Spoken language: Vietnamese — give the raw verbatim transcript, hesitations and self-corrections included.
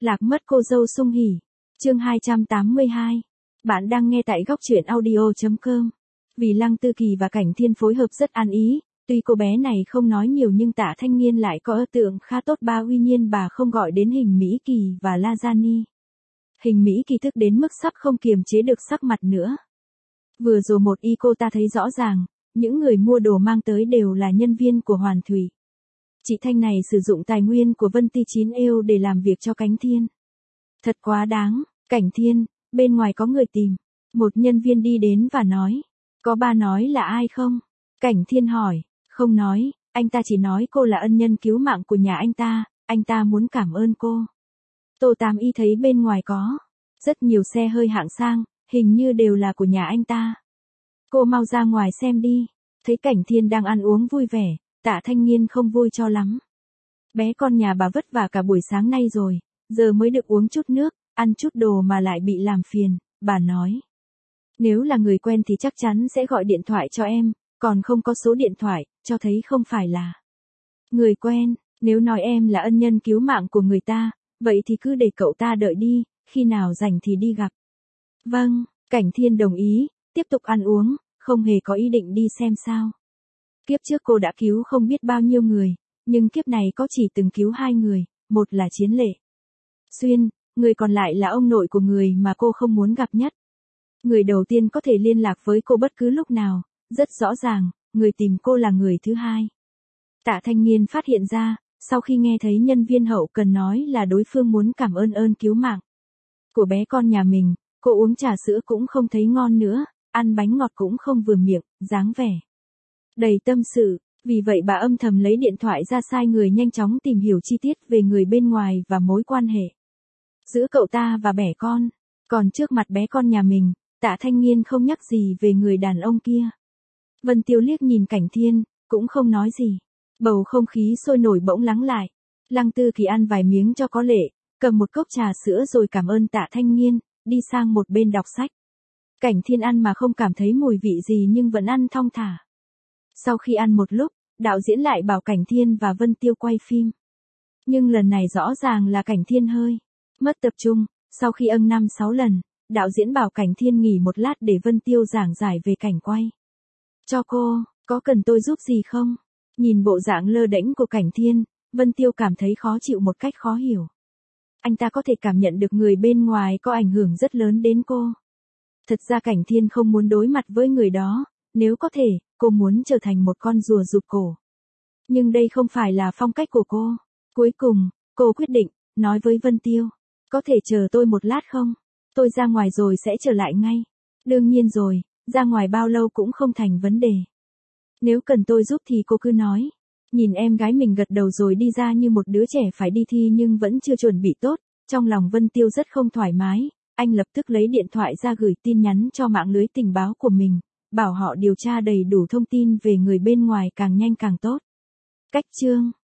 Lạc mất cô dâu Sung Hỉ. Chương hai trăm tám mươi hai. Bạn đang nghe tại góc truyện audio chấm com. Vì Lăng Tư Kỳ và Cảnh Thiên phối hợp rất ăn ý, tuy cô bé này không nói nhiều nhưng Tạ Thanh Nghiên lại có ấn tượng khá tốt. Ba uy nhiên bà không gọi đến Hình Mỹ Kỳ và La Gia Ni. Hình Mỹ Kỳ tức đến mức sắp không kiềm chế được sắc mặt nữa. Vừa rồi một y cô ta thấy rõ ràng, những người mua đồ mang tới đều là nhân viên của Hoàn Thủy. Chị Thanh này sử dụng tài nguyên của Vân Ti chín êu để làm việc cho Cảnh Thiên. Thật quá đáng. Cảnh Thiên, bên ngoài có người tìm. Một nhân viên đi đến và nói. Có ba nói là ai không? Cảnh Thiên hỏi. Không nói, anh ta chỉ nói cô là ân nhân cứu mạng của nhà anh ta, anh ta muốn cảm ơn cô. Tô Tám Y thấy bên ngoài có rất nhiều xe hơi hạng sang, hình như đều là của nhà anh ta. Cô mau ra ngoài xem đi. Thấy Cảnh Thiên đang ăn uống vui vẻ, Tạ Thanh Nghiên không vui cho lắm. Bé con nhà bà vất vả cả buổi sáng nay rồi, giờ mới được uống chút nước, ăn chút đồ mà lại bị làm phiền, bà nói. Nếu là người quen thì chắc chắn sẽ gọi điện thoại cho em, còn không có số điện thoại, cho thấy không phải là người quen. Nếu nói em là ân nhân cứu mạng của người ta, vậy thì cứ để cậu ta đợi đi, khi nào rảnh thì đi gặp. Vâng, Cảnh Thiên đồng ý, tiếp tục ăn uống, không hề có ý định đi xem sao. Kiếp trước cô đã cứu không biết bao nhiêu người, nhưng kiếp này có chỉ từng cứu hai người, một là Chiến Lệ Xuyên, người còn lại là ông nội của người mà cô không muốn gặp nhất. Người đầu tiên có thể liên lạc với cô bất cứ lúc nào, rất rõ ràng, người tìm cô là người thứ hai. Tạ Thanh Nghiên phát hiện ra, sau khi nghe thấy nhân viên hậu cần nói là đối phương muốn cảm ơn ơn cứu mạng của bé con nhà mình, cô uống trà sữa cũng không thấy ngon nữa, ăn bánh ngọt cũng không vừa miệng, dáng vẻ đầy tâm sự. Vì vậy bà âm thầm lấy điện thoại ra sai người nhanh chóng tìm hiểu chi tiết về người bên ngoài và mối quan hệ giữa cậu ta và bẻ con. Còn trước mặt bé con nhà mình, Tạ Thanh Nghiên không nhắc gì về người đàn ông kia. Vân Tiêu liếc nhìn Cảnh Thiên, cũng không nói gì. Bầu không khí sôi nổi bỗng lắng lại. Lăng Tư Kỳ ăn vài miếng cho có lệ, cầm một cốc trà sữa rồi cảm ơn Tạ Thanh Nghiên, đi sang một bên đọc sách. Cảnh Thiên ăn mà không cảm thấy mùi vị gì nhưng vẫn ăn thong thả. Sau khi ăn một lúc, đạo diễn lại bảo Cảnh Thiên và Vân Tiêu quay phim. Nhưng lần này rõ ràng là Cảnh Thiên hơi mất tập trung. Sau khi âng năm sáu lần, đạo diễn bảo Cảnh Thiên nghỉ một lát để Vân Tiêu giảng giải về cảnh quay cho cô. Có cần tôi giúp gì không? Nhìn bộ dạng lơ đễnh của Cảnh Thiên, Vân Tiêu cảm thấy khó chịu một cách khó hiểu. Anh ta có thể cảm nhận được người bên ngoài có ảnh hưởng rất lớn đến cô. Thật ra Cảnh Thiên không muốn đối mặt với người đó, nếu có thể, cô muốn trở thành một con rùa rụt cổ. Nhưng đây không phải là phong cách của cô. Cuối cùng, cô quyết định, nói với Vân Tiêu. Có thể chờ tôi một lát không? Tôi ra ngoài rồi sẽ trở lại ngay. Đương nhiên rồi, ra ngoài bao lâu cũng không thành vấn đề. Nếu cần tôi giúp thì cô cứ nói. Nhìn em gái mình gật đầu rồi đi ra như một đứa trẻ phải đi thi nhưng vẫn chưa chuẩn bị tốt, trong lòng Vân Tiêu rất không thoải mái. Anh lập tức lấy điện thoại ra gửi tin nhắn cho mạng lưới tình báo của mình, bảo họ điều tra đầy đủ thông tin về người bên ngoài càng nhanh càng tốt. Cách chương